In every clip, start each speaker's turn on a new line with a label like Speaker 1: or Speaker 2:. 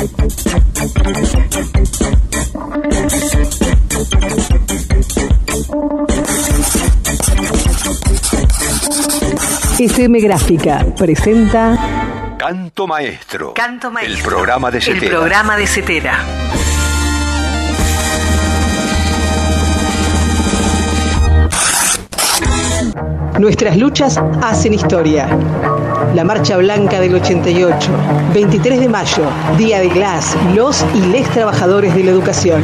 Speaker 1: FM Gráfica presenta
Speaker 2: Canto Maestro.
Speaker 1: Canto Maestro.
Speaker 2: El programa de Cetera.
Speaker 1: El programa de Cetera. Nuestras luchas hacen historia. La Marcha Blanca del 88, 23 de mayo, Día de las, los y les trabajadores de la educación.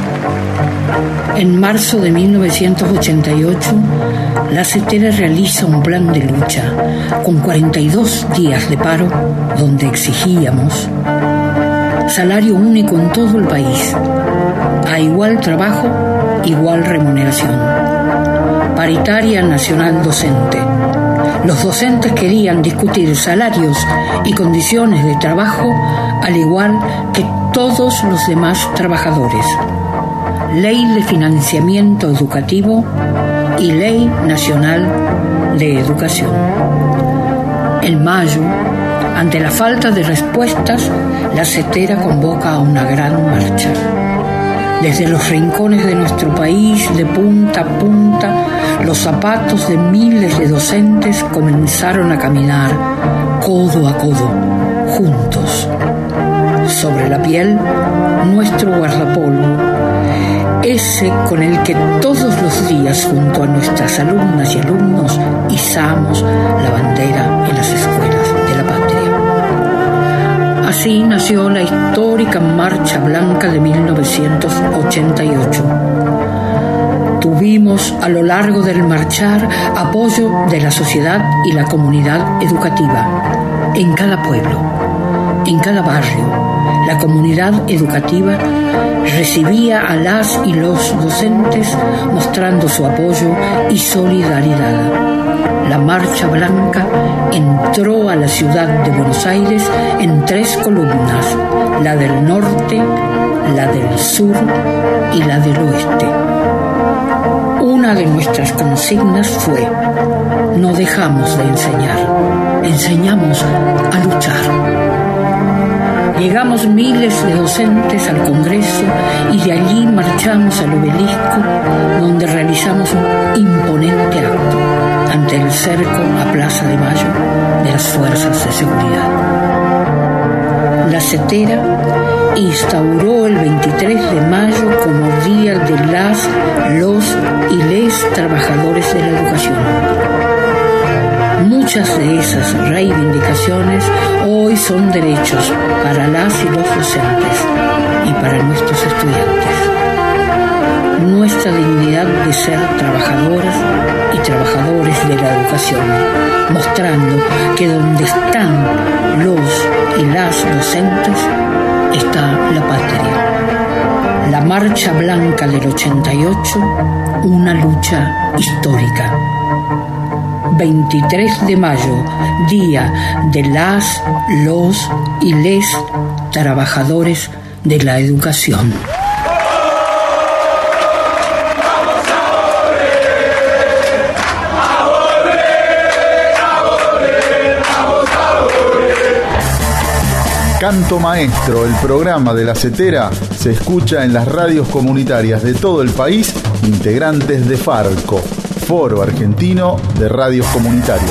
Speaker 3: En marzo de 1988, la Cetera realiza un plan de lucha con 42 días de paro donde exigíamos salario único en todo el país, a igual trabajo, igual remuneración, paritaria nacional docente. Los docentes querían discutir salarios y condiciones de trabajo al igual que todos los demás trabajadores. Ley de Financiamiento Educativo y Ley Nacional de Educación. En mayo, ante la falta de respuestas, la Cetera convoca a una gran marcha. Desde los rincones de nuestro país, de punta a punta, los zapatos de miles de docentes comenzaron a caminar codo a codo, juntos. Sobre la piel, nuestro guardapolvo, ese con el que todos los días junto a nuestras alumnas y alumnos izamos la bandera en las escuelas de la patria. Así nació la histórica Marcha Blanca de 1988. Tuvimos a lo largo del marchar apoyo de la sociedad y la comunidad educativa. En cada pueblo, en cada barrio, la comunidad educativa recibía a las y los docentes mostrando su apoyo y solidaridad. La Marcha Blanca entró a la ciudad de Buenos Aires en 3 columnas, la del norte, la del sur y la del oeste. Una de nuestras consignas fue: no dejamos de enseñar, enseñamos a luchar. Llegamos miles de docentes al Congreso y de allí marchamos al Obelisco, donde realizamos un imponente acto ante el cerco a Plaza de Mayo de las fuerzas de seguridad. La Cetera instauró el 23 de mayo como Día de las, los y les trabajadores de la educación. Muchas de esas reivindicaciones hoy son derechos para las y los docentes y para nuestros estudiantes. Nuestra dignidad de ser trabajadoras y trabajadores de la educación, mostrando que donde están los y las docentes está la patria. La Marcha Blanca del 88, una lucha histórica. 23 de mayo, Día de las, los y les trabajadores de la educación.
Speaker 4: Canto Maestro, el programa de la Cetera, se escucha en las radios comunitarias de todo el país, integrantes de FARCO, Foro Argentino de Radios Comunitarias.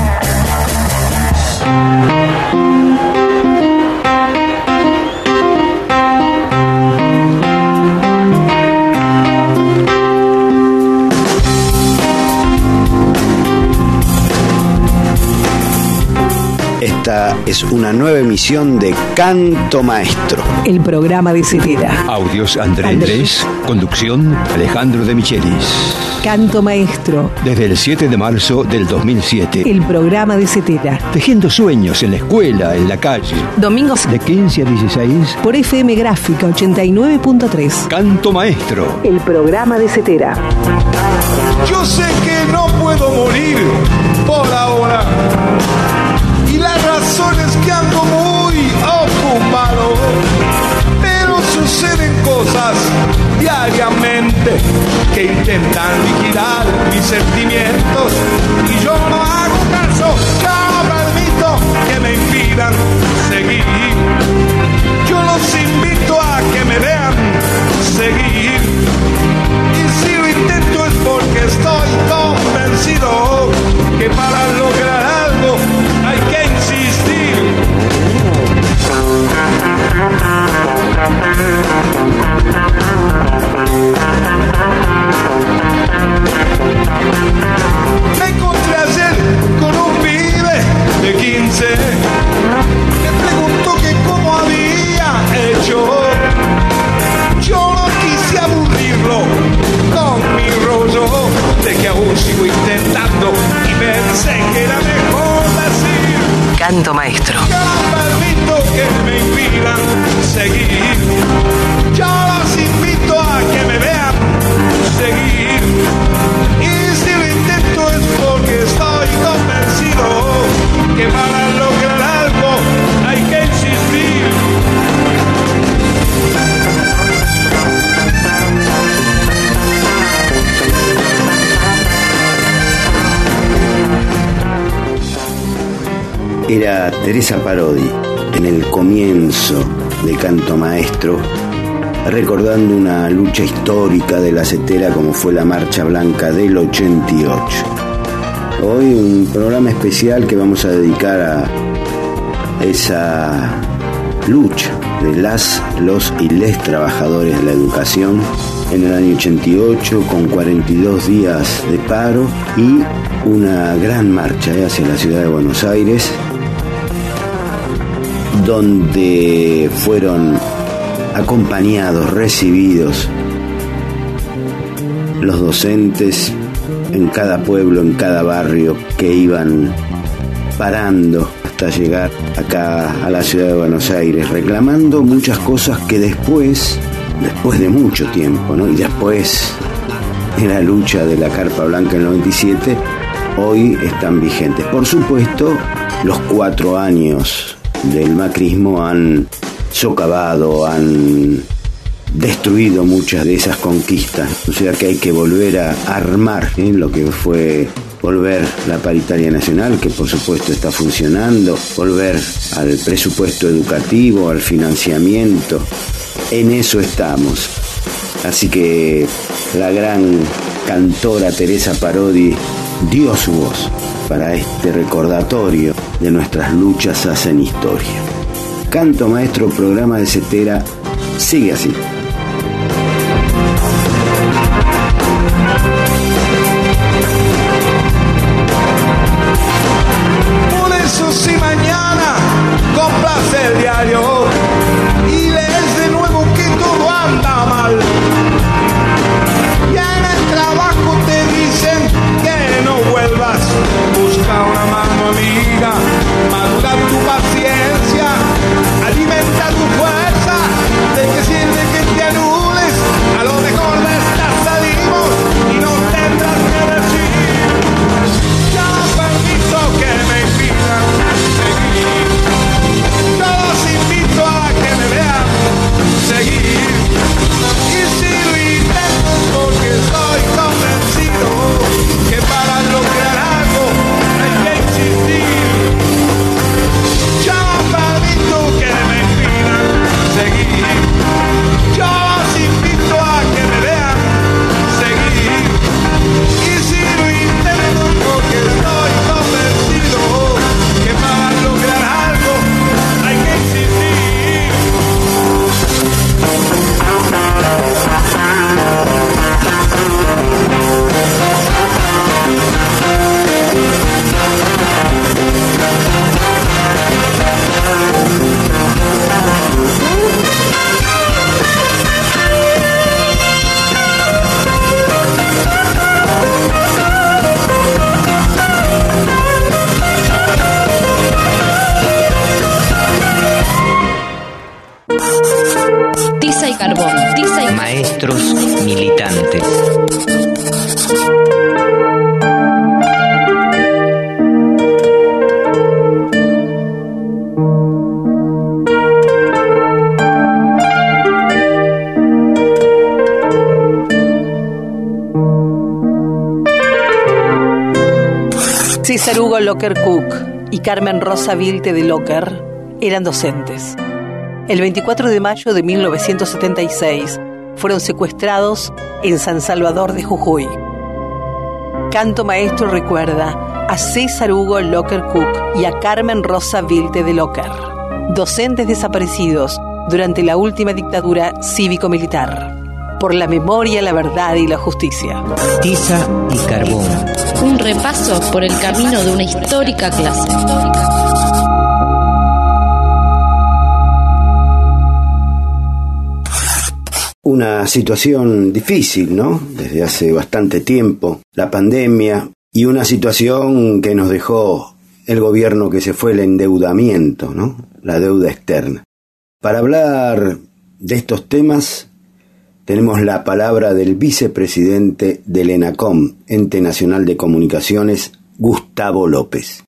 Speaker 5: Esta es una nueva emisión de Canto Maestro,
Speaker 1: el programa de Cetera.
Speaker 2: Audios Andrés. Conducción Alejandro de Michelis.
Speaker 1: Canto Maestro.
Speaker 2: Desde el 7 de marzo del 2007.
Speaker 1: El programa de Cetera.
Speaker 2: Tejiendo sueños en la escuela, en la calle.
Speaker 1: Domingos
Speaker 2: de 15 a 16.
Speaker 1: Por FM Gráfica 89.3.
Speaker 2: Canto Maestro.
Speaker 1: El programa de Cetera.
Speaker 6: Yo sé que no puedo morir por ahora. Y la razón es que ando muy ocupado. Pero suceden cosas diariamente que intentan liquidar mis sentimientos. Y yo no hago caso, no permito que me impidan seguir. Yo lo
Speaker 1: Canto Maestro.
Speaker 6: Yo no permito que me impidan seguir. Yo los invito a que me vean seguir. Y si lo intento es porque estoy convencido que para lograr algo hay que insistir.
Speaker 5: Era Teresa Parodi en el comienzo de Canto Maestro, recordando una lucha histórica de la setera como fue la Marcha Blanca del 88. Hoy un programa especial que vamos a dedicar a esa lucha de los y les trabajadores de la educación en el año 88, con 42 días de paro y una gran marcha hacia la ciudad de Buenos Aires, donde fueron acompañados, recibidos los docentes en cada pueblo, en cada barrio, que iban parando hasta llegar acá a la ciudad de Buenos Aires, reclamando muchas cosas que después de mucho tiempo, ¿no? Y después de la lucha de la Carpa Blanca en el 97, hoy están vigentes. Por supuesto, los 4 años del macrismo han socavado, han destruido muchas de esas conquistas. O sea que hay que volver a armar lo que fue volver la paritaria nacional, que por supuesto está funcionando, volver al presupuesto educativo, al financiamiento. En eso estamos. Así que la gran cantora Teresa Parodi dio su voz para este recordatorio de nuestras luchas hacen historia. Canto Maestro, programa de setera, sigue así.
Speaker 6: Por eso si mañana compras el diario y lees de nuevo que todo anda mal, y en el trabajo te dicen que no vuelvas, busca una mano amiga, madura tu paciencia, alimenta tu fuerza. ¿De qué sirve que te anules? A lo mejor de esta salimos y no tendrás que decir. Ya no permito que me impidan seguir. Yo los invito a que me vean seguir. Y si lo intento es porque estoy convencido que para lograr algo hay que insistir. Yo no permito que me impidan seguir. Yo los invito a que me vean seguir. Y si lo intento es porque estoy convencido que para lograr algo hay que insistir.
Speaker 7: Tiza y carbón.
Speaker 8: Maestros militantes.
Speaker 1: César Hugo Locker Cook y Carmen Rosa Vilte de Locker eran docentes. El 24 de mayo de 1976 fueron secuestrados en San Salvador de Jujuy. Canto Maestro recuerda a César Hugo Locker Cook y a Carmen Rosa Vilte de Locker, docentes desaparecidos durante la última dictadura cívico-militar. Por la memoria, la verdad y la justicia.
Speaker 8: Tiza y carbón.
Speaker 7: Un repaso por el camino de una histórica clase.
Speaker 5: Una situación difícil, ¿no? Desde hace bastante tiempo, la pandemia, y una situación que nos dejó el gobierno que se fue, el endeudamiento, ¿no? La deuda externa. Para hablar de estos temas tenemos la palabra del vicepresidente del ENACOM, Ente Nacional de Comunicaciones, Gustavo López.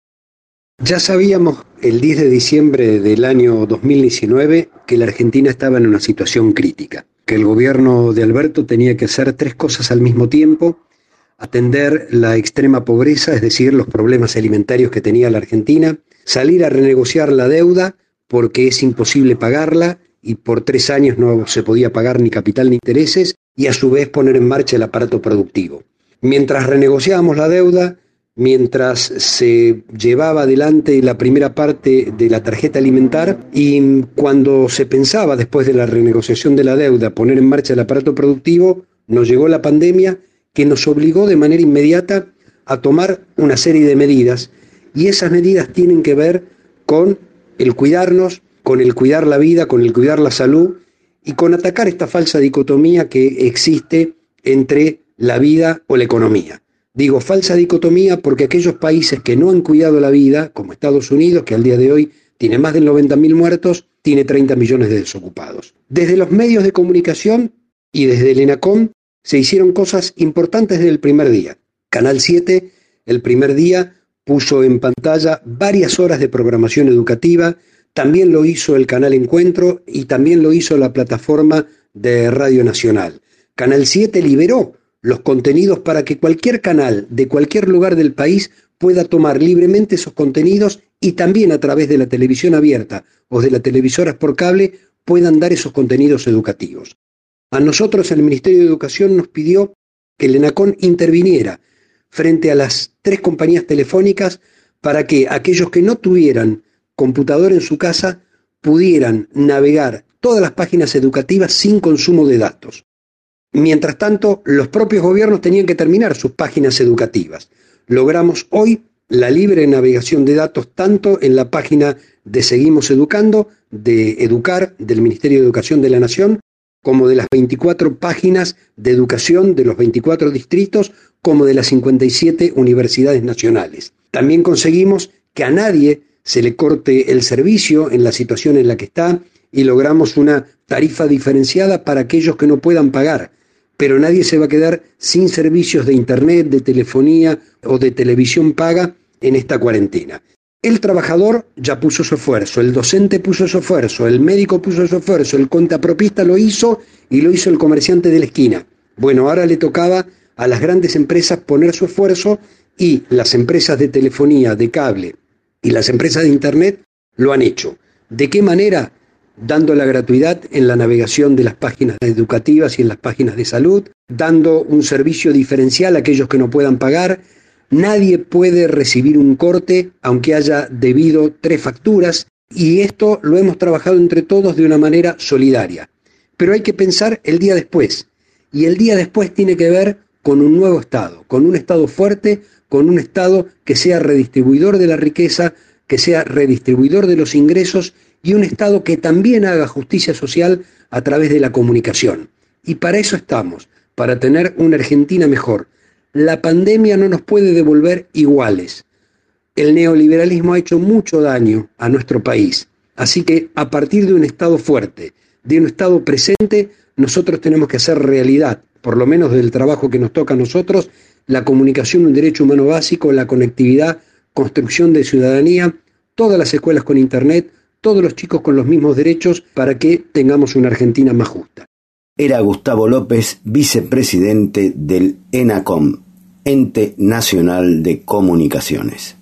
Speaker 9: Ya sabíamos el 10 de diciembre del año 2019 que la Argentina estaba en una situación crítica, que el gobierno de Alberto tenía que hacer 3 cosas al mismo tiempo: atender la extrema pobreza, es decir, los problemas alimentarios que tenía la Argentina, salir a renegociar la deuda porque es imposible pagarla y por 3 años no se podía pagar ni capital ni intereses, y a su vez poner en marcha el aparato productivo. Mientras renegociábamos la deuda, mientras se llevaba adelante la primera parte de la tarjeta alimentar, y cuando se pensaba, después de la renegociación de la deuda, poner en marcha el aparato productivo, nos llegó la pandemia, que nos obligó de manera inmediata a tomar una serie de medidas, y esas medidas tienen que ver con el cuidarnos, con el cuidar la vida, con el cuidar la salud y con atacar esta falsa dicotomía que existe entre la vida o la economía. Digo falsa dicotomía porque aquellos países que no han cuidado la vida, como Estados Unidos, que al día de hoy tiene más de 90.000 muertos, tiene 30 millones de desocupados. Desde los medios de comunicación y desde el ENACOM se hicieron cosas importantes desde el primer día. Canal 7, el primer día, puso en pantalla varias horas de programación educativa, también lo hizo el Canal Encuentro y también lo hizo la plataforma de Radio Nacional. Canal 7 liberó los contenidos para que cualquier canal de cualquier lugar del país pueda tomar libremente esos contenidos, y también a través de la televisión abierta o de las televisoras por cable puedan dar esos contenidos educativos. A nosotros el Ministerio de Educación nos pidió que el ENACOM interviniera frente a las 3 compañías telefónicas para que aquellos que no tuvieran computador en su casa pudieran navegar todas las páginas educativas sin consumo de datos. Mientras tanto, los propios gobiernos tenían que terminar sus páginas educativas. Logramos hoy la libre navegación de datos tanto en la página de Seguimos Educando, de Educar, del Ministerio de Educación de la Nación, como de las 24 páginas de educación de los 24 distritos, como de las 57 universidades nacionales. También conseguimos que a nadie se le corte el servicio en la situación en la que está, y logramos una tarifa diferenciada para aquellos que no puedan pagar. Pero nadie se va a quedar sin servicios de internet, de telefonía o de televisión paga en esta cuarentena. El trabajador ya puso su esfuerzo, el docente puso su esfuerzo, el médico puso su esfuerzo, el contapropista lo hizo y lo hizo el comerciante de la esquina. Bueno, ahora le tocaba a las grandes empresas poner su esfuerzo, y las empresas de telefonía, de cable y las empresas de internet lo han hecho. ¿De qué manera? Dando la gratuidad en la navegación de las páginas educativas y en las páginas de salud, dando un servicio diferencial a aquellos que no puedan pagar. Nadie puede recibir un corte aunque haya debido 3 facturas, y esto lo hemos trabajado entre todos de una manera solidaria. Pero hay que pensar el día después, y el día después tiene que ver con un nuevo Estado, con un Estado fuerte, con un Estado que sea redistribuidor de la riqueza, que sea redistribuidor de los ingresos, y un Estado que también haga justicia social a través de la comunicación. Y para eso estamos, para tener una Argentina mejor. La pandemia no nos puede devolver iguales. El neoliberalismo ha hecho mucho daño a nuestro país. Así que a partir de un Estado fuerte, de un Estado presente, nosotros tenemos que hacer realidad, por lo menos del trabajo que nos toca a nosotros, la comunicación, un derecho humano básico, la conectividad, construcción de ciudadanía, todas las escuelas con internet, todos los chicos con los mismos derechos, para que tengamos una Argentina más justa.
Speaker 5: Era Gustavo López, vicepresidente del ENACOM, Ente Nacional de Comunicaciones.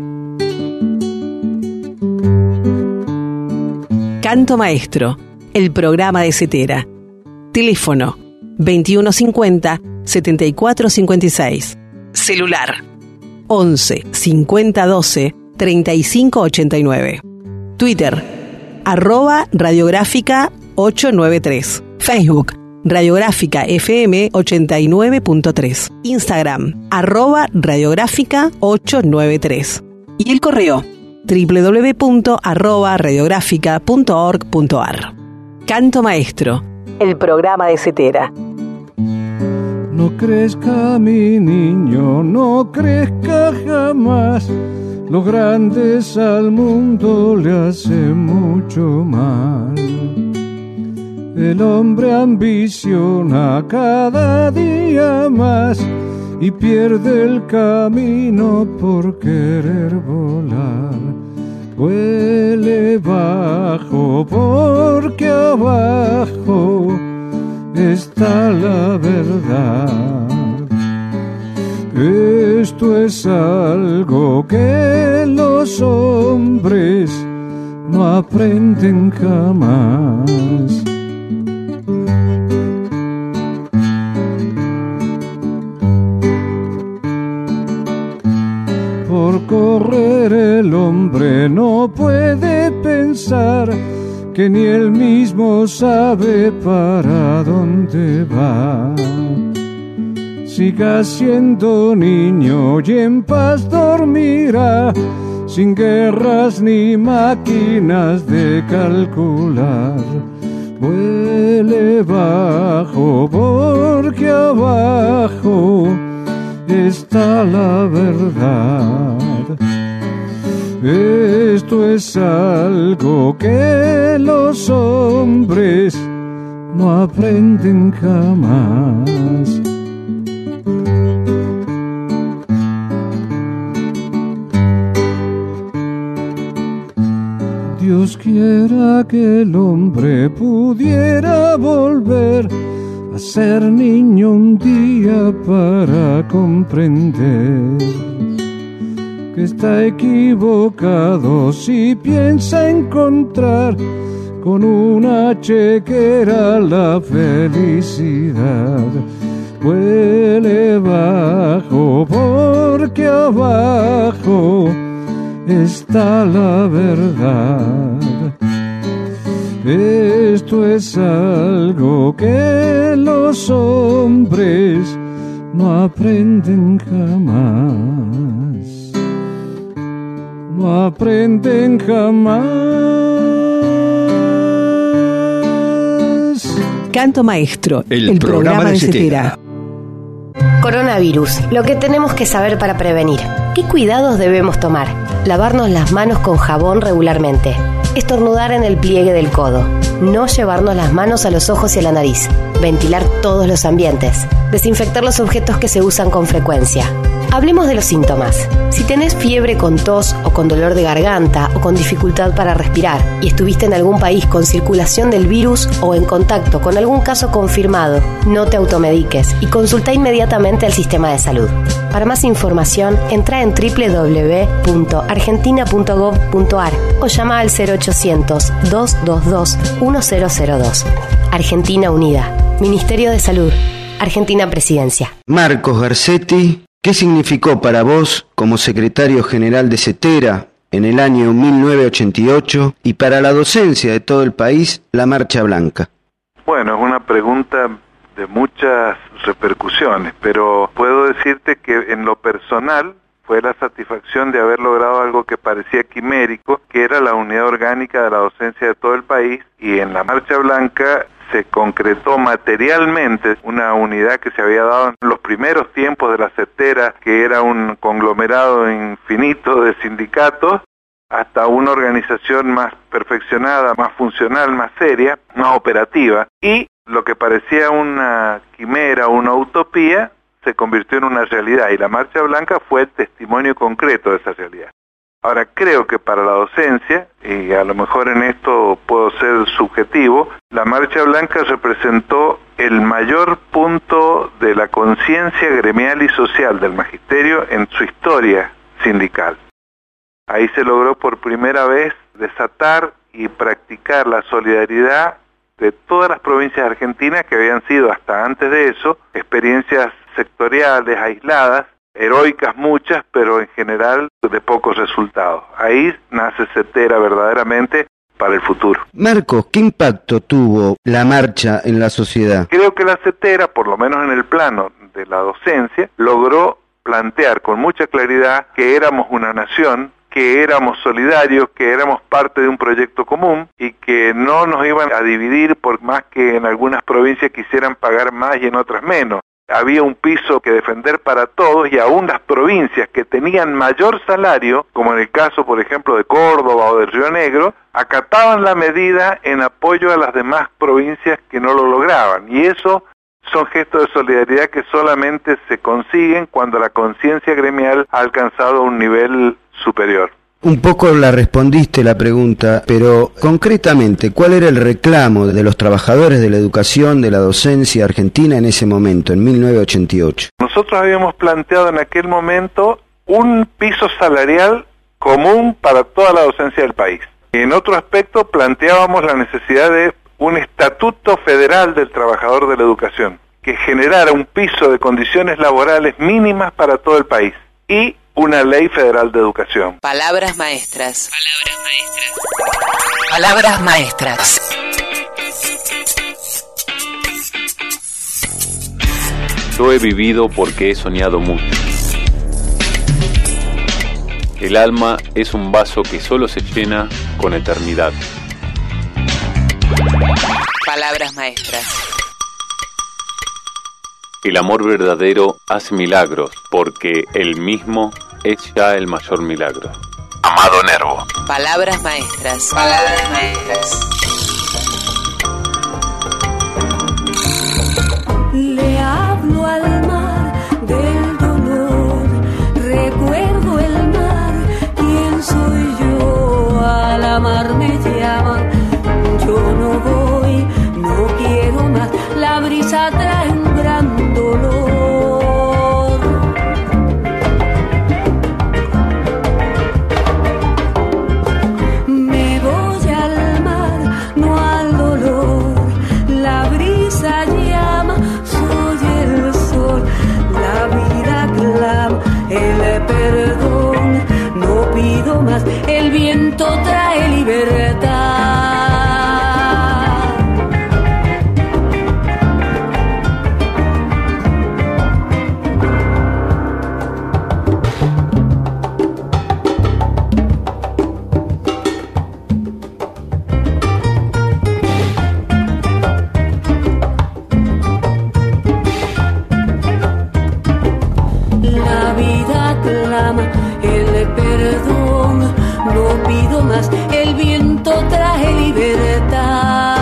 Speaker 1: Canto Maestro, el programa de Cetera. Teléfono 2150-7456. Celular 11 50 12 35 89. Twitter, @radiográfica 893. Facebook, Radiográfica FM 89.3. Instagram, @radiográfica 893. Y el correo, www.radiográfica.org.ar. Canto Maestro, el programa de Cetera.
Speaker 6: No crezca mi niño, no crezca jamás.
Speaker 10: Los grandes al mundo le hacen mucho mal. El hombre ambiciona cada día más y pierde el camino por querer volar. Huele bajo porque abajo está la verdad. Esto es algo que los hombres no aprenden jamás. Por correr el hombre no puede pensar que ni él mismo sabe para dónde va. Siga siendo niño y en paz dormirá, sin guerras ni máquinas de calcular. Vuele bajo porque abajo está la verdad. Esto es algo que los hombres no aprenden jamás. Dios quiera que el hombre pudiera volver a ser niño un día para comprender que está equivocado si piensa encontrar con un H que era la felicidad. Huele bajo porque abajo está la verdad. Esto es algo que los hombres no aprenden jamás. No aprenden jamás.
Speaker 1: Canto Maestro,
Speaker 2: el programa de Cetera.
Speaker 11: Coronavirus, lo que tenemos que saber para prevenir. ¿Qué cuidados debemos tomar? Lavarnos las manos con jabón regularmente. Estornudar en el pliegue del codo. No llevarnos las manos a los ojos y a la nariz. Ventilar todos los ambientes. Desinfectar los objetos que se usan con frecuencia. Hablemos de los síntomas. Si tenés fiebre con tos o con dolor de garganta o con dificultad para respirar y estuviste en algún país con circulación del virus o en contacto con algún caso confirmado, no te automediques y consulta inmediatamente al sistema de salud. Para más información, entra en www.argentina.gov.ar o llama al 0800-222-1002. Argentina Unida. Ministerio de Salud. Argentina Presidencia.
Speaker 5: Marcos Garcetti, ¿qué significó para vos como secretario general de Cetera en el año 1988 y para la docencia de todo el país la Marcha Blanca?
Speaker 12: Bueno, es una pregunta de muchas repercusiones, pero puedo decirte que en lo personal fue la satisfacción de haber logrado algo que parecía quimérico, que era la unidad orgánica de la docencia de todo el país, y en la Marcha Blanca se concretó materialmente una unidad que se había dado en los primeros tiempos de la Cetera, que era un conglomerado infinito de sindicatos, hasta una organización más perfeccionada, más funcional, más seria, más operativa, y lo que parecía una quimera, una utopía, se convirtió en una realidad, y la Marcha Blanca fue el testimonio concreto de esa realidad. Ahora, creo que para la docencia, y a lo mejor en esto puedo ser subjetivo, la Marcha Blanca representó el mayor punto de la conciencia gremial y social del magisterio en su historia sindical. Ahí se logró por primera vez desatar y practicar la solidaridad de todas las provincias argentinas que habían sido hasta antes de eso experiencias sectoriales, aisladas, heroicas muchas, pero en general de pocos resultados. Ahí nace Cetera verdaderamente para el futuro.
Speaker 5: Marcos, ¿qué impacto tuvo la marcha en la sociedad?
Speaker 12: Creo que la Cetera, por lo menos en el plano de la docencia, logró plantear con mucha claridad que éramos una nación, que éramos solidarios, que éramos parte de un proyecto común y que no nos iban a dividir por más que en algunas provincias quisieran pagar más y en otras menos. había un piso que defender para todos, y aún las provincias que tenían mayor salario, como en el caso por ejemplo de Córdoba o de Río Negro, acataban la medida en apoyo a las demás provincias que no lo lograban, y eso son gestos de solidaridad que solamente se consiguen cuando la conciencia gremial ha alcanzado un nivel superior.
Speaker 5: Un poco la respondiste la pregunta, pero concretamente, ¿cuál era el reclamo de los trabajadores de la educación, de la docencia argentina en ese momento, en 1988?
Speaker 12: Nosotros habíamos planteado en aquel momento un piso salarial común para toda la docencia del país. En otro aspecto planteábamos la necesidad de un estatuto federal del trabajador de la educación, que generara un piso de condiciones laborales mínimas para todo el país, y una ley federal de educación.
Speaker 13: Palabras maestras. Palabras maestras.
Speaker 14: Yo he vivido porque he soñado mucho. El alma es un vaso que solo se llena con eternidad.
Speaker 13: Palabras maestras.
Speaker 14: El amor verdadero hace milagros, porque él mismo es ya el mayor milagro. Amado Nervo.
Speaker 13: Palabras maestras. Palabras maestras.
Speaker 15: Le hablo al mar del dolor, recuerdo el mar, ¿quién soy yo? Al amar me llaman, yo no voy, no quiero más, la brisa trae un gran dolor. Me voy al mar, no al dolor, la brisa llama, soy el sol, la vida clama, el perdón, no pido más, el viento trae libertad. La vida clama, el perdón, no pido más, el viento trae libertad.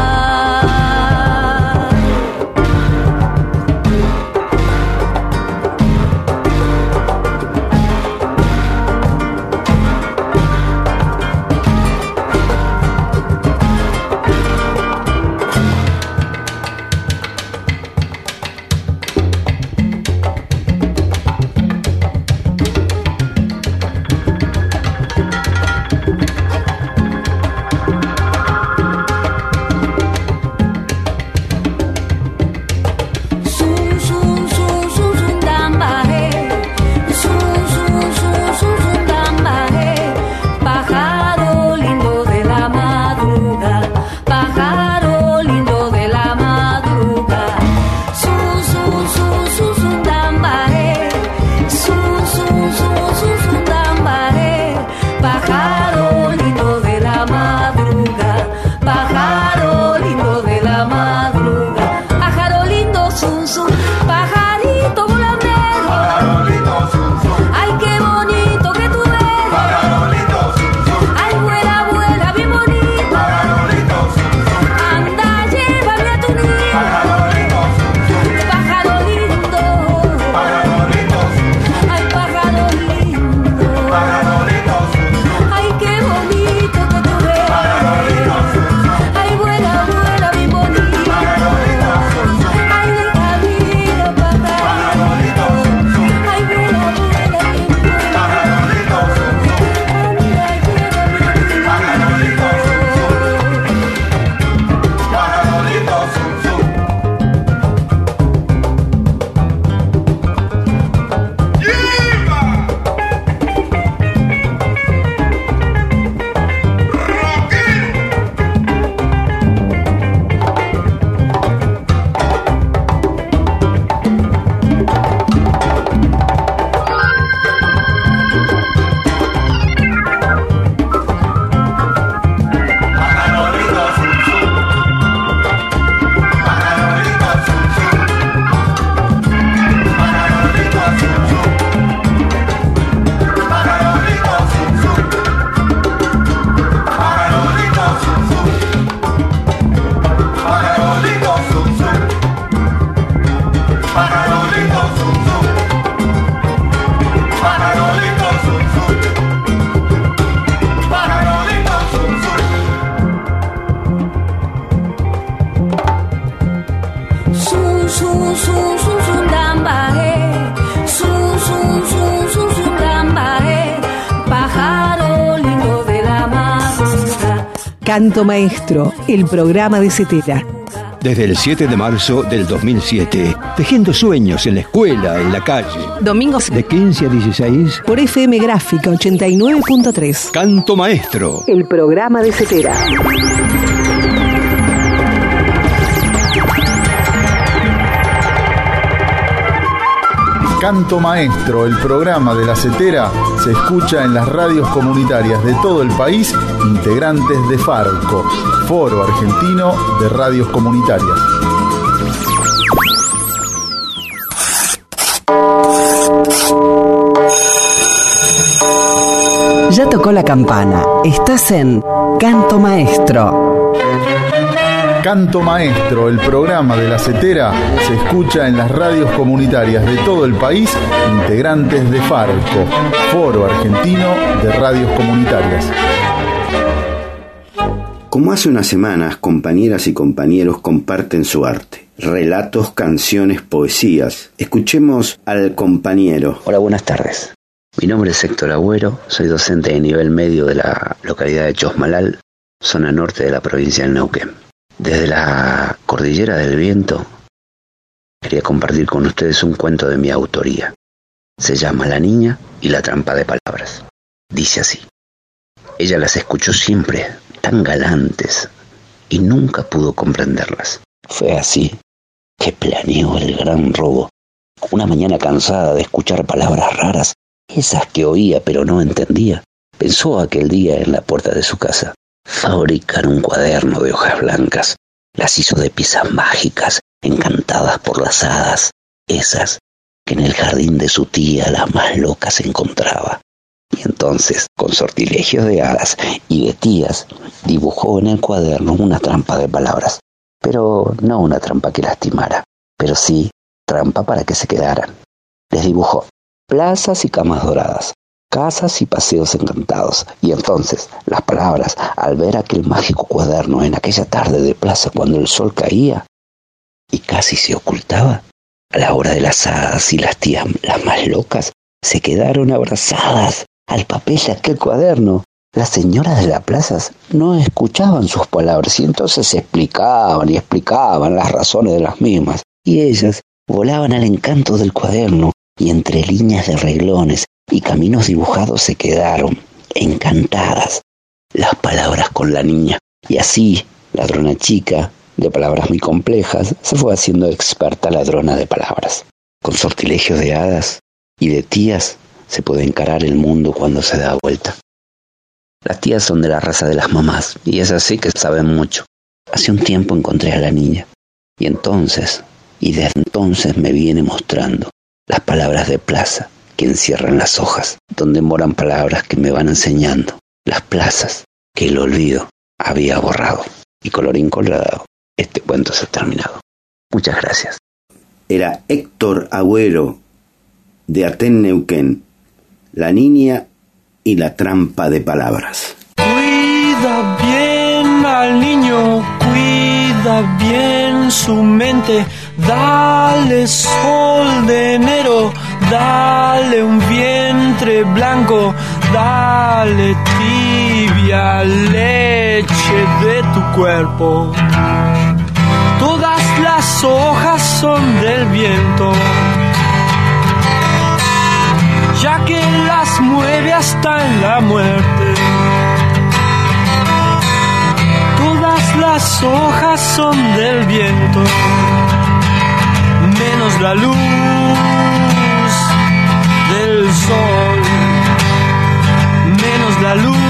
Speaker 15: Sun, sun, sun, sun, dambae. Sun, sun, sun, sun, sun, dambae. Pájaro lindo de la madrugada.
Speaker 1: Canto Maestro, el programa de Cetera.
Speaker 2: Desde el 7 de marzo del 2007, tejiendo sueños en la escuela, en la calle.
Speaker 1: Domingos
Speaker 2: de 15 a 16
Speaker 1: por FM Gráfica 89.3.
Speaker 2: Canto Maestro,
Speaker 1: el programa de Cetera.
Speaker 4: Canto Maestro, el programa de la Cetera, se escucha en las radios comunitarias de todo el país, integrantes de Farco, Foro Argentino de Radios Comunitarias.
Speaker 16: Ya tocó la campana. Estás en Canto Maestro.
Speaker 4: Canto Maestro, el programa de la Cetera, se escucha en las radios comunitarias de todo el país, integrantes de Farco, Foro Argentino de Radios Comunitarias.
Speaker 5: Como hace unas semanas, compañeras y compañeros comparten su arte. Relatos, canciones, poesías. Escuchemos al compañero.
Speaker 17: Hola, buenas tardes. Mi nombre es Héctor Agüero, soy docente de nivel medio de la localidad de Chosmalal, zona norte de la provincia de Neuquén. Desde la Cordillera del Viento, quería compartir con ustedes un cuento de mi autoría. Se llama La niña y la trampa de palabras. Dice así: ella las escuchó siempre tan galantes y nunca pudo comprenderlas. Fue así que planeó el gran robo. Una mañana, cansada de escuchar palabras raras, esas que oía pero no entendía, pensó aquel día en la puerta de su casa fabricar un cuaderno de hojas blancas. Las hizo de piezas mágicas, encantadas por las hadas, esas que en el jardín de su tía la más loca se encontraba. Y entonces, con sortilegios de hadas y de tías, dibujó en el cuaderno una trampa de palabras. Pero no una trampa que lastimara, pero sí trampa para que se quedaran. Les dibujó plazas y camas doradas, casas y paseos encantados. Y entonces las palabras, al ver aquel mágico cuaderno en aquella tarde de plaza cuando el sol caía y casi se ocultaba, a la hora de las hadas y las tías las más locas, se quedaron abrazadas al papel de aquel cuaderno. Las señoras de las plazas no escuchaban sus palabras y entonces explicaban y explicaban las razones de las mismas. Y ellas volaban al encanto del cuaderno y entre líneas de reglones y caminos dibujados se quedaron encantadas las palabras con la niña. Y así, ladrona chica, de palabras muy complejas, se fue haciendo experta ladrona de palabras. Con sortilegios de hadas y de tías se puede encarar el mundo cuando se da vuelta. Las tías son de la raza de las mamás, y es así que saben mucho. Hace un tiempo encontré a la niña, y desde entonces me viene mostrando las palabras de plaza que encierran las hojas, donde moran palabras que me van enseñando, las plazas que el olvido había borrado. Y colorín colorado, este cuento se ha terminado. Muchas gracias.
Speaker 5: Era Héctor Agüero, de Aten, Neuquén. La niña y la trampa de palabras.
Speaker 10: Cuida bien al niño, cuida bien su mente, dale sol de enero, dale un vientre blanco, dale tibia leche de tu cuerpo. Todas las hojas son del viento, ya que las mueve hasta en la muerte. Todas las hojas son del viento, menos la luz del sol, menos la luz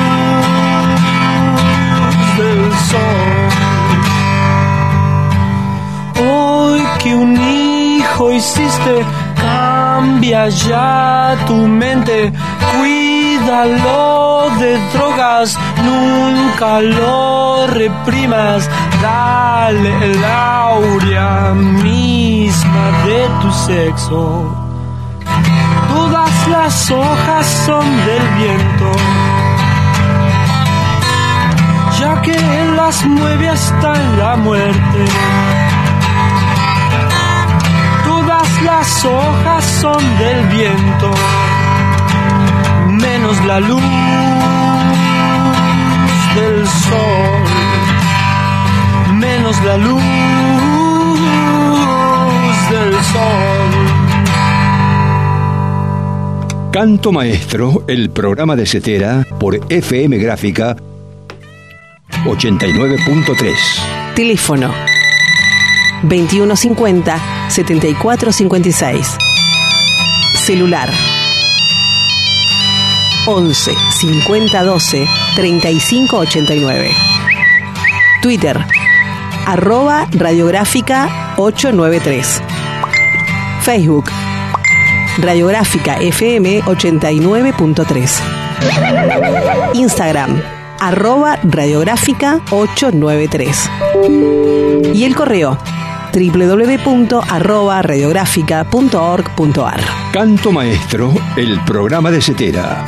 Speaker 10: del sol. Hoy que un hijo hiciste, cambia ya tu mente, cuídalo de drogas, nunca lo reprimas, dale el aurea misma de tu sexo. Todas las hojas son del viento, ya que él las mueve hasta en la muerte. las hojas son del viento, menos la luz del sol, menos la luz del sol.
Speaker 2: Canto Maestro, el programa de Cetera por FM Gráfica 89.3.
Speaker 1: Teléfono 2150-7456. Celular 11 5012 3589. Twitter @radiográfica 893. Facebook Radiográfica FM 89.3. Instagram @radiográfica 893. Y el correo www.radiográfica.org.ar.
Speaker 2: Canto Maestro, el programa de Cetera.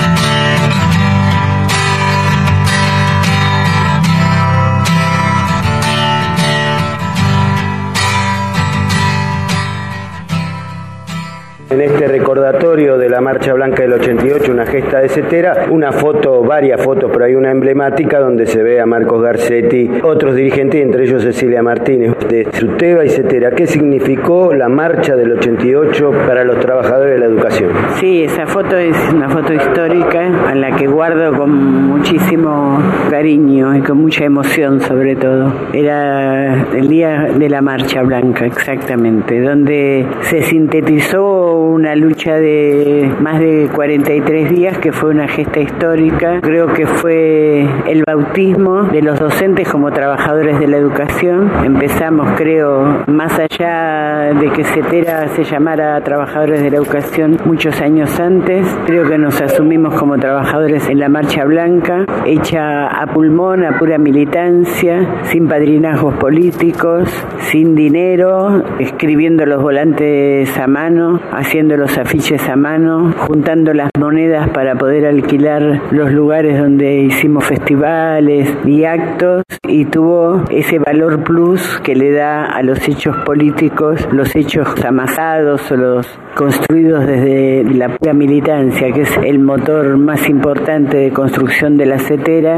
Speaker 18: En este recordatorio de la Marcha Blanca del 88, una gesta de Cetera, una foto, varias fotos, pero hay una emblemática donde se ve a Marcos Garcetti, otros dirigentes, entre ellos Cecilia Martínez, de Suteba y Cetera. ¿Qué significó la Marcha del 88 para los trabajadores de la educación?
Speaker 19: Sí, esa foto es una foto histórica a la que guardo con muchísimo cariño y con mucha emoción sobre todo. Era el día de la Marcha Blanca, exactamente, donde se sintetizó una lucha de más de 43 días que fue una gesta histórica. Creo que fue el bautismo de los docentes como trabajadores de la educación. Empezamos, creo, más allá de que Cetera se llamara Trabajadores de la Educación muchos años antes. Creo que nos asumimos como trabajadores en la Marcha Blanca, hecha a pulmón, a pura militancia, sin padrinazgos políticos, sin dinero, escribiendo los volantes a mano, haciendo los afiches a mano, juntando las monedas para poder alquilar los lugares donde hicimos festivales y actos, y tuvo ese valor plus que le da a los hechos políticos, los hechos amasados o los construidos desde la pura militancia, que es el motor más importante de construcción de la Cetera,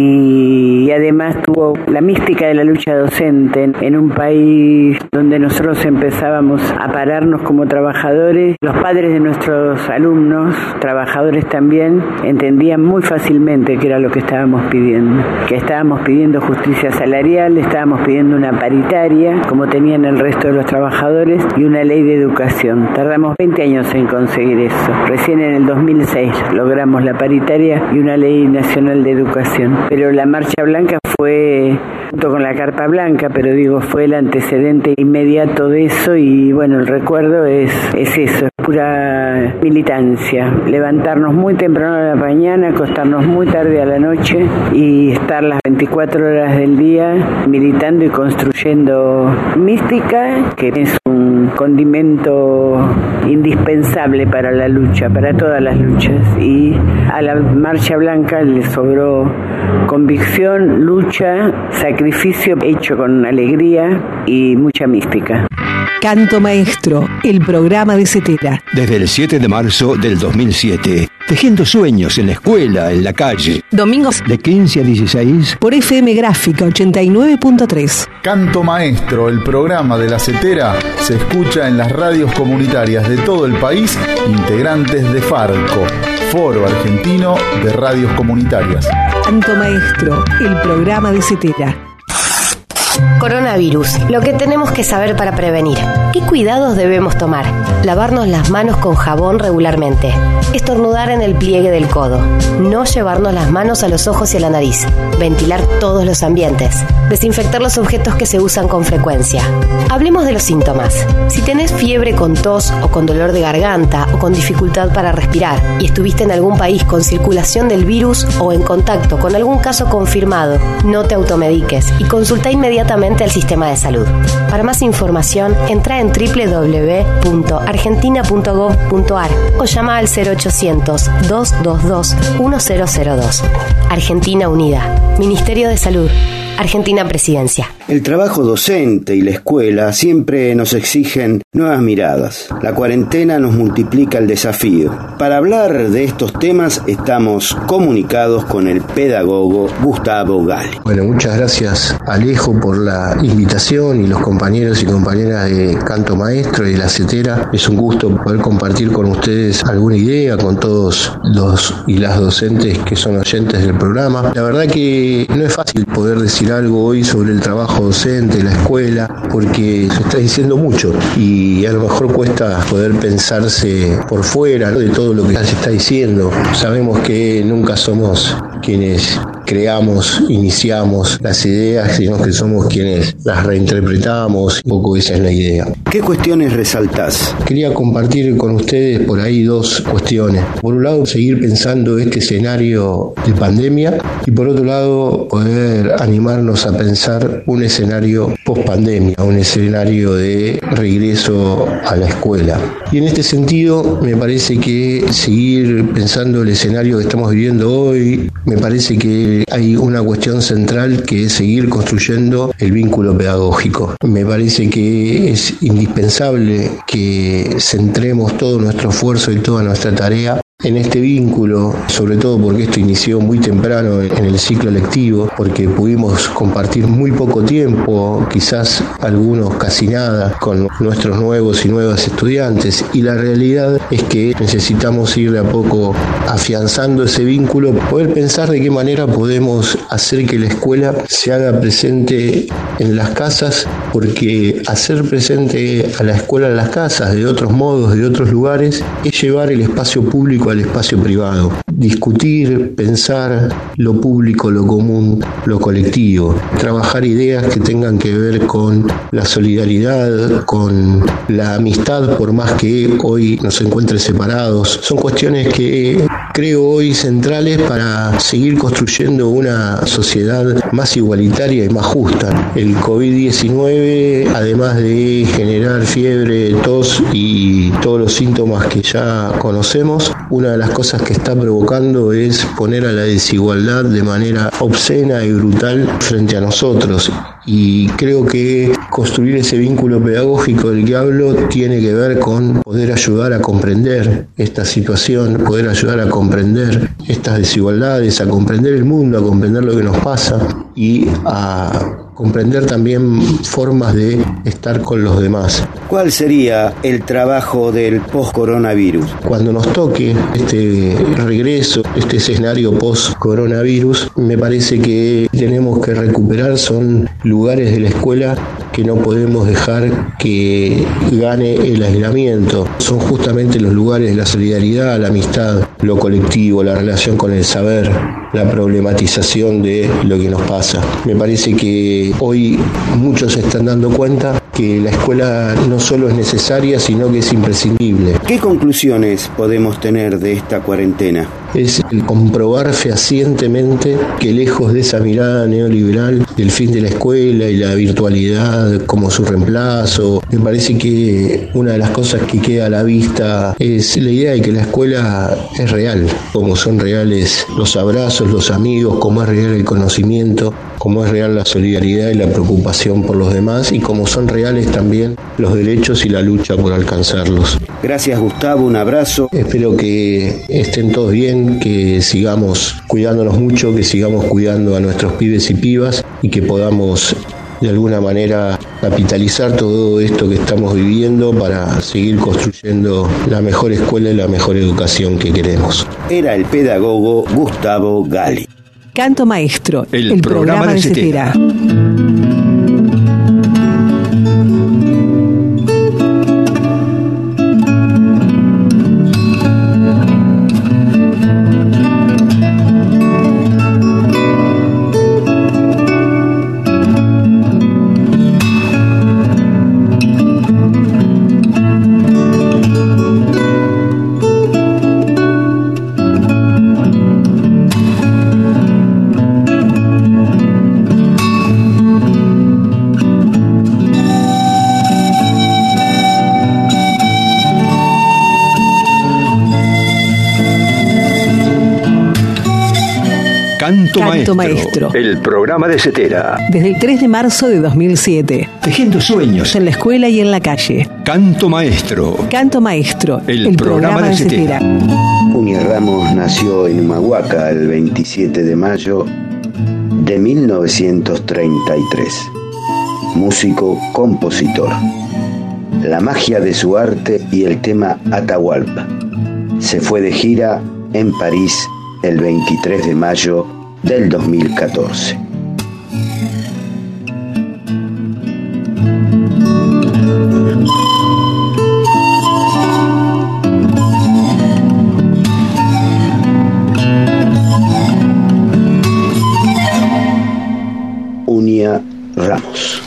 Speaker 19: y además tuvo la mística de la lucha docente en un país donde nosotros empezábamos a pararnos como trabajadores. Los padres de nuestros alumnos, trabajadores también, entendían muy fácilmente qué era lo que estábamos pidiendo, que estábamos pidiendo justicia salarial, estábamos pidiendo una paritaria, como tenían el resto de los trabajadores, y una ley de educación. Tardamos 20 años en conseguir eso. Recién en el 2006 logramos la paritaria y una ley nacional de educación. Pero la Marcha Blanca fue, junto con la Carpa Blanca, pero digo, fue el antecedente inmediato de eso, y bueno, el recuerdo es eso, es pura militancia. Levantarnos muy temprano a la mañana, acostarnos muy tarde a la noche y estar las 24 horas del día militando y construyendo mística, que es un condimento indispensable para la lucha, para todas las luchas. Y a la Marcha Blanca le sobró convicción, lucha, sacrificio hecho con alegría y mucha mística.
Speaker 1: Canto Maestro, el programa de Cetera.
Speaker 2: Desde el 7 de marzo del 2007, tejiendo sueños en la escuela, en la calle.
Speaker 1: Domingos
Speaker 2: de 15 a 16
Speaker 1: por FM Gráfica 89.3.
Speaker 4: Canto Maestro, el programa de la Cetera, se escucha en las radios comunitarias de todo el país, integrantes de Farco, Foro Argentino de Radios Comunitarias.
Speaker 1: Canto Maestro, el programa de Cetera.
Speaker 11: Coronavirus, lo que tenemos que saber para prevenir. ¿Qué cuidados debemos tomar? Lavarnos las manos con jabón regularmente. Estornudar en el pliegue del codo. No llevarnos las manos a los ojos y a la nariz. Ventilar todos los ambientes. Desinfectar los objetos que se usan con frecuencia. Hablemos de los síntomas. Si tenés fiebre con tos o con dolor de garganta o con dificultad para respirar y estuviste en algún país con circulación del virus o en contacto con algún caso confirmado, no te automediques y consulta inmediatamente al sistema de salud. Para más información, entra en www.argentina.gov.ar o llama al 0800-222-1002. Argentina Unida. Ministerio de Salud. Argentina Presidencia.
Speaker 5: El trabajo docente y la escuela siempre nos exigen nuevas miradas. La cuarentena nos multiplica el desafío. Para hablar de estos temas estamos comunicados con el pedagogo Gustavo Gali.
Speaker 20: Bueno, muchas gracias Alejo por la invitación y los compañeros y compañeras de Canto Maestro y de La Cetera. Es un gusto poder compartir con ustedes alguna idea, con todos los y las docentes que son oyentes del programa. La verdad que no es fácil poder decir algo hoy sobre el trabajo docente, la escuela, porque se está diciendo mucho y a lo mejor cuesta poder pensarse por fuera, ¿no?, de todo lo que se está diciendo. Sabemos que nunca somos quienes creamos, iniciamos las ideas, sino que somos quienes las reinterpretamos. Un poco esa es la idea.
Speaker 5: ¿Qué cuestiones resaltás?
Speaker 20: Quería compartir con ustedes por ahí dos cuestiones. Por un lado, seguir pensando este escenario de pandemia y por otro lado, poder animarnos a pensar un escenario post-pandemia, un escenario de regreso a la escuela. Y en este sentido, me parece que seguir pensando el escenario que estamos viviendo hoy, me parece que hay una cuestión central que es seguir construyendo el vínculo pedagógico. Me parece que es indispensable que centremos todo nuestro esfuerzo y toda nuestra tarea en este vínculo, sobre todo porque esto inició muy temprano en el ciclo lectivo, porque pudimos compartir muy poco tiempo, quizás algunos casi nada, con nuestros nuevos y nuevas estudiantes, y la realidad es que necesitamos ir de a poco afianzando ese vínculo, poder pensar de qué manera podemos hacer que la escuela se haga presente en las casas, porque hacer presente a la escuela en las casas de otros modos, de otros lugares, es llevar el espacio público al espacio privado, discutir, pensar lo público, lo común, lo colectivo, trabajar ideas que tengan que ver con la solidaridad, con la amistad, por más que hoy nos encuentre separados. Son cuestiones que creo hoy centrales para seguir construyendo una sociedad más igualitaria y más justa. El COVID-19, además de generar fiebre, tos y todos los síntomas que ya conocemos, una de las cosas que está provocando es poner a la desigualdad de manera obscena y brutal frente a nosotros. Y creo que construir ese vínculo pedagógico del que hablo tiene que ver con poder ayudar a comprender esta situación, poder ayudar a comprender estas desigualdades, a comprender el mundo, a comprender lo que nos pasa y a comprender también formas de estar con los demás.
Speaker 5: ¿Cuál sería el trabajo del post-coronavirus?
Speaker 20: Cuando nos toque este regreso, este escenario post-coronavirus, me parece que tenemos que recuperar son lugares de la escuela que no podemos dejar que gane el aislamiento. Son justamente los lugares de la solidaridad, la amistad, lo colectivo, la relación con el saber, la problematización de lo que nos pasa. Me parece que hoy muchos se están dando cuenta que la escuela no solo es necesaria, sino que es imprescindible.
Speaker 5: ¿Qué conclusiones podemos tener de esta cuarentena?
Speaker 20: Es el comprobar fehacientemente que lejos de esa mirada neoliberal del fin de la escuela y la virtualidad como su reemplazo, me parece que una de las cosas que queda a la vista es la idea de que la escuela es real, como son reales los abrazos, los amigos, como es real el conocimiento, como es real la solidaridad y la preocupación por los demás y como son reales también los derechos y la lucha por alcanzarlos.
Speaker 5: Gracias Gustavo, un abrazo.
Speaker 20: Espero que estén todos bien, que sigamos cuidándonos mucho, que sigamos cuidando a nuestros pibes y pibas y que podamos de alguna manera capitalizar todo esto que estamos viviendo para seguir construyendo la mejor escuela y la mejor educación que queremos.
Speaker 5: Era el pedagogo Gustavo Gali.
Speaker 1: Canto Maestro, el programa de Cetera.
Speaker 2: Canto Maestro. El programa de Cetera.
Speaker 1: Desde el 3 de marzo de 2007.
Speaker 2: Tejiendo sueños.
Speaker 1: En la escuela y en la calle.
Speaker 2: Canto Maestro.
Speaker 1: Canto Maestro. El programa de Cetera.
Speaker 5: Unia Ramos nació en Humahuaca el 27 de mayo de 1933. Músico, compositor. La magia de su arte y el tema Atahualpa. Se fue de gira en París el 23 de mayo del 2014. Unia Ramos.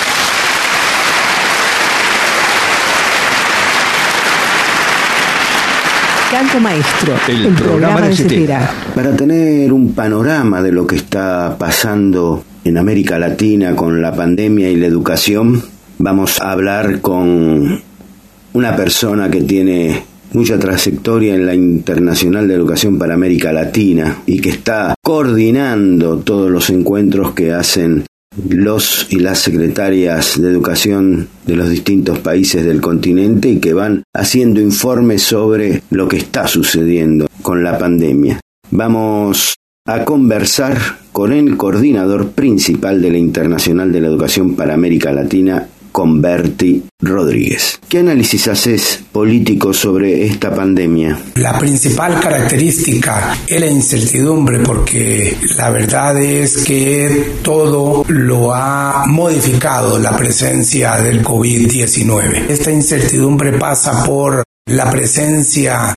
Speaker 1: Canto Maestro, el programa de Cetera.
Speaker 5: Para tener un panorama de lo que está pasando en América Latina con la pandemia y la educación, vamos a hablar con una persona que tiene mucha trayectoria en la Internacional de Educación para América Latina y que está coordinando todos los encuentros que hacen los y las secretarias de educación de los distintos países del continente y que van haciendo informes sobre lo que está sucediendo con la pandemia. Vamos a conversar con el coordinador principal de la Internacional de la Educación para América Latina, con Berti Rodríguez. ¿Qué análisis haces político sobre esta pandemia?
Speaker 21: La principal característica es la incertidumbre, porque la verdad es que todo lo ha modificado la presencia del COVID-19. Esta incertidumbre pasa por la presencia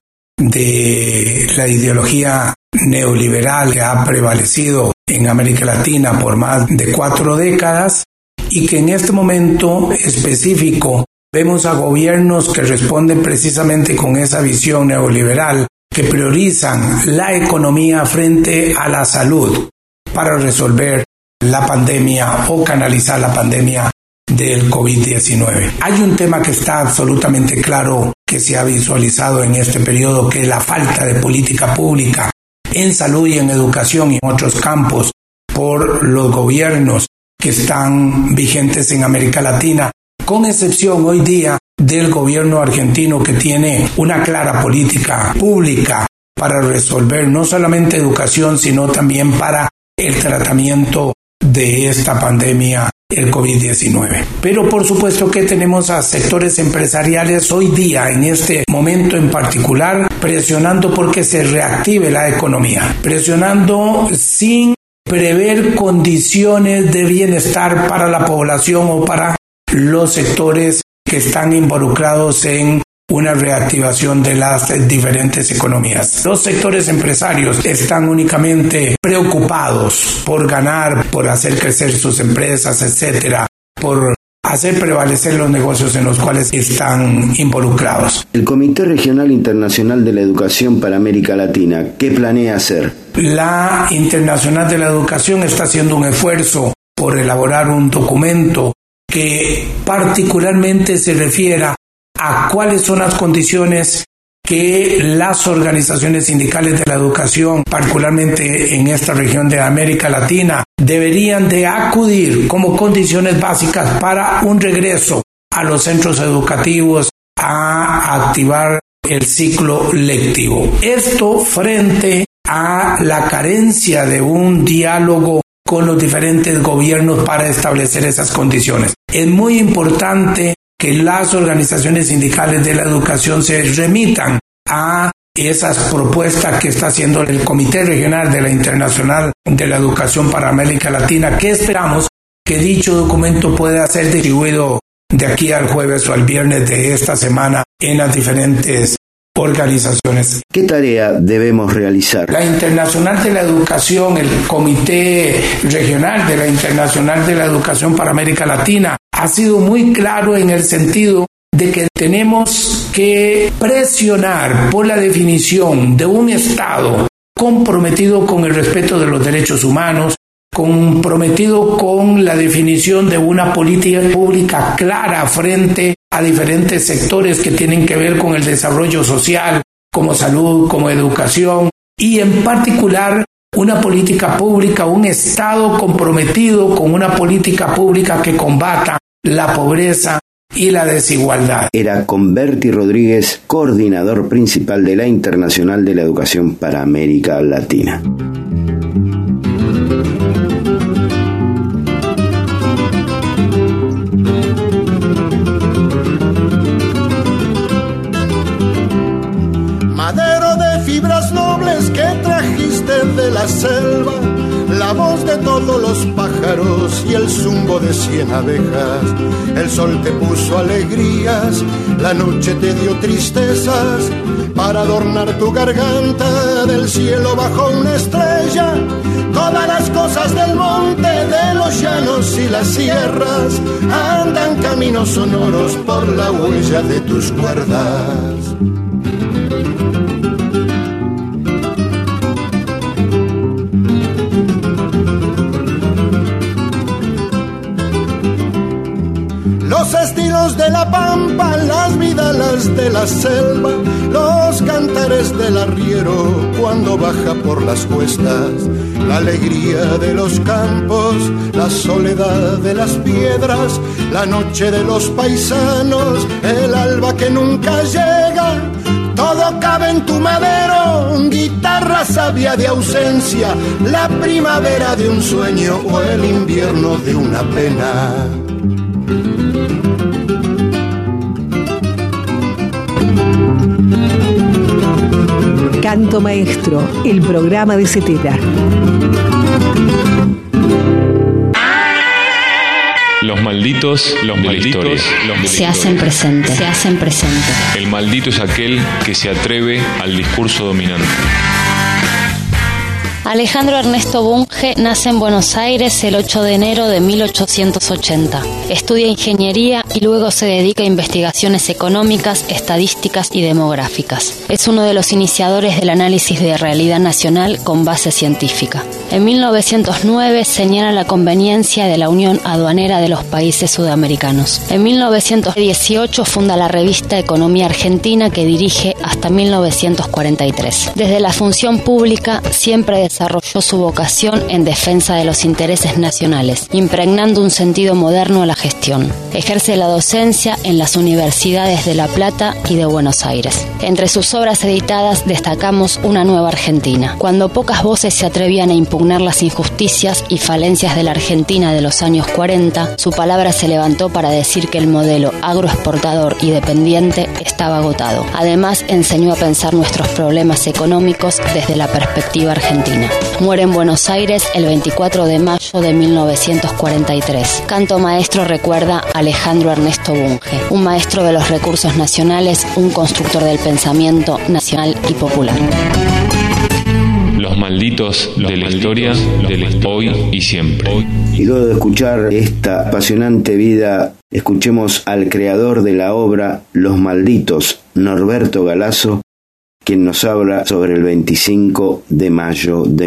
Speaker 21: de la ideología neoliberal que ha prevalecido en América Latina por más de 4 décadas, y que en este momento específico vemos a gobiernos que responden precisamente con esa visión neoliberal, que priorizan la economía frente a la salud para resolver la pandemia o canalizar la pandemia del COVID-19. Hay un tema que está absolutamente claro, que se ha visualizado en este periodo, que es la falta de política pública en salud y en educación y en otros campos por los gobiernos que están vigentes en América Latina, con excepción hoy día del gobierno argentino, que tiene una clara política pública para resolver no solamente educación, sino también para el tratamiento de esta pandemia, el COVID-19. Pero por supuesto que tenemos a sectores empresariales hoy día, en este momento en particular, presionando porque se reactive la economía, presionando sin prever condiciones de bienestar para la población o para los sectores que están involucrados en una reactivación de las diferentes economías. Los sectores empresarios están únicamente preocupados por ganar, por hacer crecer sus empresas, etcétera, por hacer prevalecer los negocios en los cuales están involucrados.
Speaker 5: El Comité Regional Internacional de la Educación para América Latina, ¿qué planea hacer?
Speaker 21: La Internacional de la Educación está haciendo un esfuerzo por elaborar un documento que particularmente se refiera a cuáles son las condiciones que las organizaciones sindicales de la educación, particularmente en esta región de América Latina, deberían de acudir como condiciones básicas para un regreso a los centros educativos a activar el ciclo lectivo. Esto frente a la carencia de un diálogo con los diferentes gobiernos para establecer esas condiciones. Es muy importante que las organizaciones sindicales de la educación se remitan a esas propuestas que está haciendo el Comité Regional de la Internacional de la Educación para América Latina, que esperamos que dicho documento pueda ser distribuido de aquí al jueves o al viernes de esta semana en las diferentes organizaciones.
Speaker 5: ¿Qué tarea debemos realizar?
Speaker 21: La Internacional de la Educación, el Comité Regional de la Internacional de la Educación para América Latina, ha sido muy claro en el sentido de que tenemos que presionar por la definición de un Estado comprometido con el respeto de los derechos humanos, comprometido con la definición de una política pública clara frente a diferentes sectores que tienen que ver con el desarrollo social, como salud, como educación, y en particular una política pública, un Estado comprometido con una política pública que combata la pobreza y la desigualdad.
Speaker 5: Era Converti Rodríguez, coordinador principal de la Internacional de la Educación para América Latina.
Speaker 3: Madero de fibras nobles que trajiste de la selva, la voz de todos los pájaros y el zumbo de 100 abejas. El sol te puso alegrías, la noche te dio tristezas. Para adornar tu garganta del cielo bajó una estrella. Todas las cosas del monte, de los llanos y las sierras, andan caminos sonoros por la huella de tus cuerdas. Los estilos de la pampa, las vidalas de la selva, los cantares del arriero cuando baja por las cuestas, la alegría de los campos, la soledad de las piedras, la noche de los paisanos, el alba que nunca llega. Todo cabe en tu madero, guitarra sabia de ausencia, la primavera de un sueño o el invierno de una pena.
Speaker 1: Canto Maestro, el programa de Zetera.
Speaker 22: Los malditos de la historia.
Speaker 7: Se hacen presente.
Speaker 22: El maldito es aquel que se atreve al discurso dominante.
Speaker 7: Alejandro Ernesto Bunge nace en Buenos Aires el 8 de enero de 1880. Estudia ingeniería y luego se dedica a investigaciones económicas, estadísticas y demográficas. Es uno de los iniciadores del análisis de realidad nacional con base científica. En 1909 señala la conveniencia de la Unión Aduanera de los países sudamericanos. En 1918 funda la revista Economía Argentina, que dirige hasta 1943. Desde la función pública siempre desarrolló su vocación en defensa de los intereses nacionales, impregnando un sentido moderno a la gestión. Ejerce la docencia en las universidades de La Plata y de Buenos Aires. Entre sus obras editadas destacamos Una nueva Argentina. Cuando pocas voces se atrevían a impugnar las injusticias y falencias de la Argentina de los años 40, su palabra se levantó para decir que el modelo agroexportador y dependiente estaba agotado. Además, enseñó a pensar nuestros problemas económicos desde la perspectiva argentina. Muere en Buenos Aires el 24 de mayo de 1943. Canto Maestro recuerda a Alejandro Ernesto Bunge, un maestro de los recursos nacionales, un constructor del pensamiento nacional y popular.
Speaker 22: Los malditos de la historia, del hoy y siempre.
Speaker 5: Y luego de escuchar esta apasionante vida, escuchemos al creador de la obra Los Malditos, Norberto Galazo, quien nos habla sobre el 25 de mayo de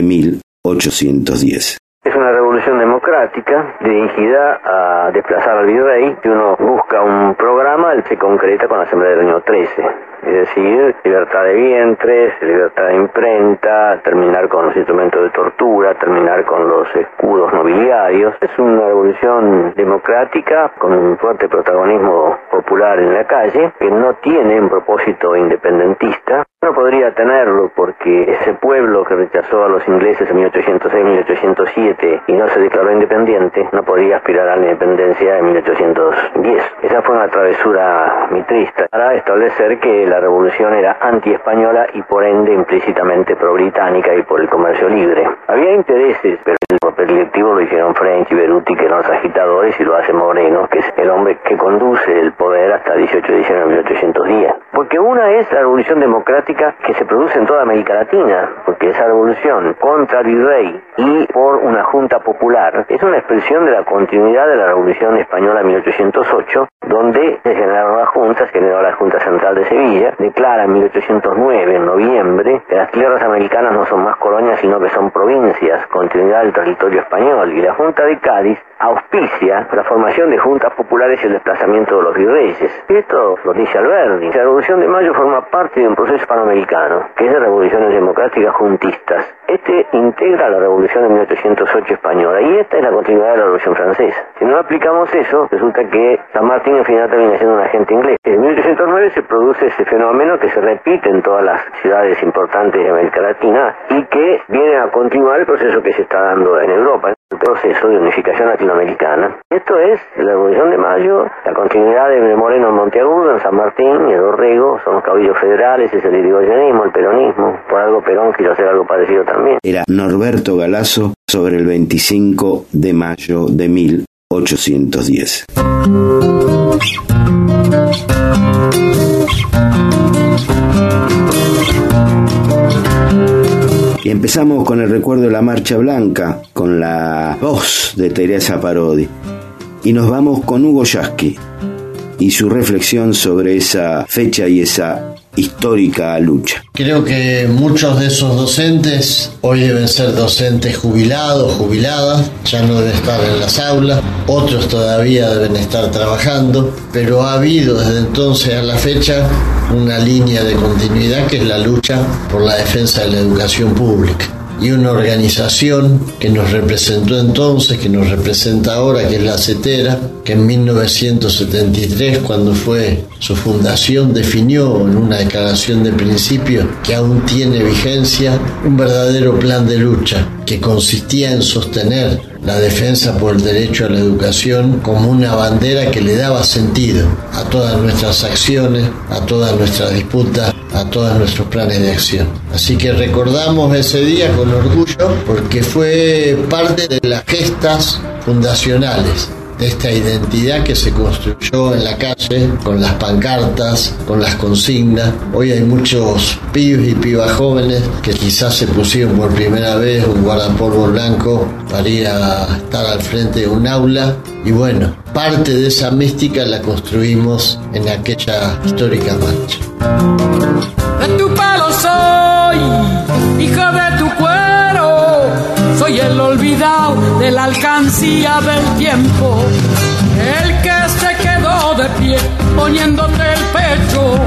Speaker 5: 1810.
Speaker 18: Es una revolución democrática dirigida a desplazar al virrey. Si uno busca un programa, él se concreta con la Asamblea del año 13. Es decir, libertad de vientres, libertad de imprenta, terminar con los instrumentos de tortura, terminar con los escudos nobiliarios. Es una revolución democrática con un fuerte protagonismo popular en la calle, que no tiene un propósito independentista. No podría tenerlo porque ese pueblo que rechazó a los ingleses en 1806-1807 y no se declaró independiente, no podría aspirar a la independencia en 1810. Esa fue una travesura mitrista para establecer que la revolución era anti-española y por ende implícitamente pro-británica y por el comercio libre. Había intereses, pero el papel directivo lo hicieron French y Beruti, que eran los agitadores, y lo hace Moreno, que es el hombre que conduce el poder hasta el 18 de diciembre de 1810. Porque una es la revolución democrática que se produce en toda América Latina, porque esa revolución contra el virrey y por una junta popular es una expresión de la continuidad de la revolución española de 1808, donde se generaron las juntas, se generó la Junta Central de Sevilla, declara en 1809, en noviembre, que las tierras americanas no son más colonias, sino que son provincias, continuidad del
Speaker 8: territorio español, y la Junta de Cádiz auspicia la formación de juntas populares y el desplazamiento de los virreyes. Esto lo dice Alberdi. La Revolución de Mayo forma parte de un proceso panamericano, que es de revoluciones democráticas juntistas. Este integra la Revolución de 1808 española, y esta es la continuidad de la Revolución francesa. Si no aplicamos eso, resulta que San Martín al final termina siendo un agente inglés. En 1809 se produce ese fenómeno que se repite en todas las ciudades importantes de América Latina y que viene a continuar el proceso que se está dando en Europa, el proceso de unificación latinoamericana. Esto es la Revolución de Mayo, la continuidad de Moreno en Monteagudo, en San Martín y en Dorrego, son los caudillos federales, es el irigoyenismo, el peronismo. Por algo Perón quiso hacer algo parecido también.
Speaker 5: Era Norberto Galazo sobre el 25 de mayo de 1810. Y empezamos con el recuerdo de la Marcha Blanca, con la voz de Teresa Parodi. Y nos vamos con Hugo Yasky y su reflexión sobre esa fecha y esa histórica lucha.
Speaker 20: Creo que muchos de esos docentes hoy deben ser docentes jubilados, jubiladas, ya no deben estar en las aulas, otros todavía deben estar trabajando, pero ha habido desde entonces a la fecha una línea de continuidad que es la lucha por la defensa de la educación pública. Y una organización que nos representó entonces, que nos representa ahora, que es la CETERA, que en 1973, cuando fue su fundación, definió en una declaración de principio que aún tiene vigencia un verdadero plan de lucha que consistía en sostener la defensa por el derecho a la educación como una bandera que le daba sentido a todas nuestras acciones, a todas nuestras disputas, a todos nuestros planes de acción. Así que recordamos ese día con orgullo porque fue parte de las gestas fundacionales de esta identidad que se construyó en la calle, con las pancartas, con las consignas. Hoy hay muchos pibes y pibas jóvenes que quizás se pusieron por primera vez un guardapolvo blanco para ir a estar al frente de un aula. Y bueno, parte de esa mística la construimos en aquella histórica marcha.
Speaker 10: De tu pelo soy, hijo de tu cuero, soy el olvidado de la alcancía del tiempo, el que se quedó de pie poniéndote el pecho.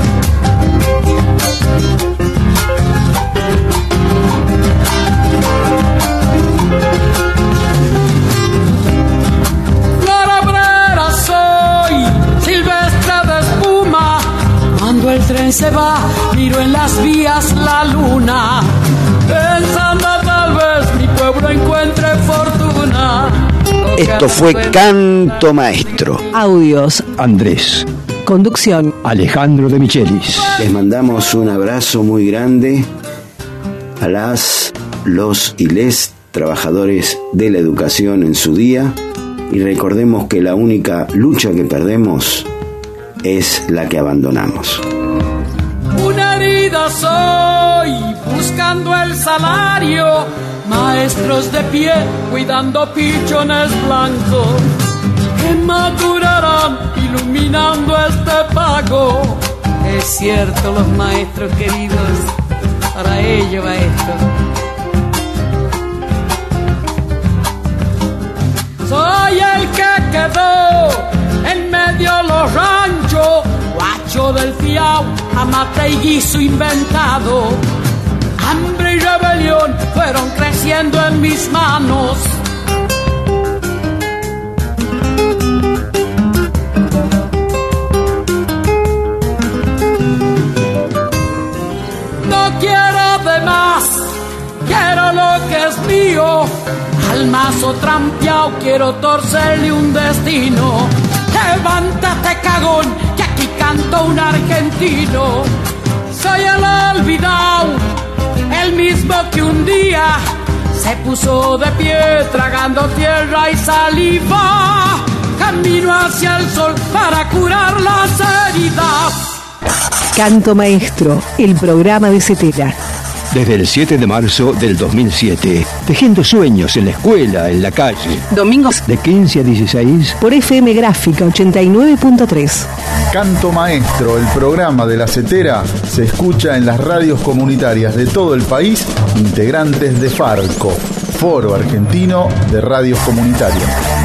Speaker 10: Flor obrera soy, silvestre de espuma, cuando el tren se va, miro en las vías la luna, pensando tal vez mi pueblo encuentre fortuna.
Speaker 5: Esto fue Canto Maestro.
Speaker 1: Audios:
Speaker 2: Andrés.
Speaker 1: Conducción:
Speaker 2: Alejandro de Michelis.
Speaker 5: Les mandamos un abrazo muy grande a las, los y les trabajadores de la educación en su día, y recordemos que la única lucha que perdemos es la que abandonamos.
Speaker 10: Una herida soy, buscando el salario, maestros de pie, cuidando pichones blancos, que madurarán iluminando este pago. Es cierto, los maestros queridos, para ello va esto. Soy el que quedó en medio de los ranchos, guacho del fiao, amate y guiso inventado. Hambre y rebelión fueron creciendo en mis manos. No quiero de más, quiero lo que es mío. Al mazo trampeado quiero torcerle un destino. Levántate, cagón, que aquí canto un argentino. Soy el olvidado, el mismo que un día se puso de pie tragando tierra y saliva. Camino hacia el sol para curar las heridas.
Speaker 1: Canto Maestro, el programa de CETERA.
Speaker 2: Desde el 7 de marzo del 2007, tejiendo sueños en la escuela, en la calle.
Speaker 1: Domingos
Speaker 2: de 15 a 16
Speaker 1: por FM Gráfica 89.3.
Speaker 4: Canto Maestro, el programa de la CETERA, se escucha en las radios comunitarias de todo el país, integrantes de Farco. Foro Argentino de Radios Comunitarias.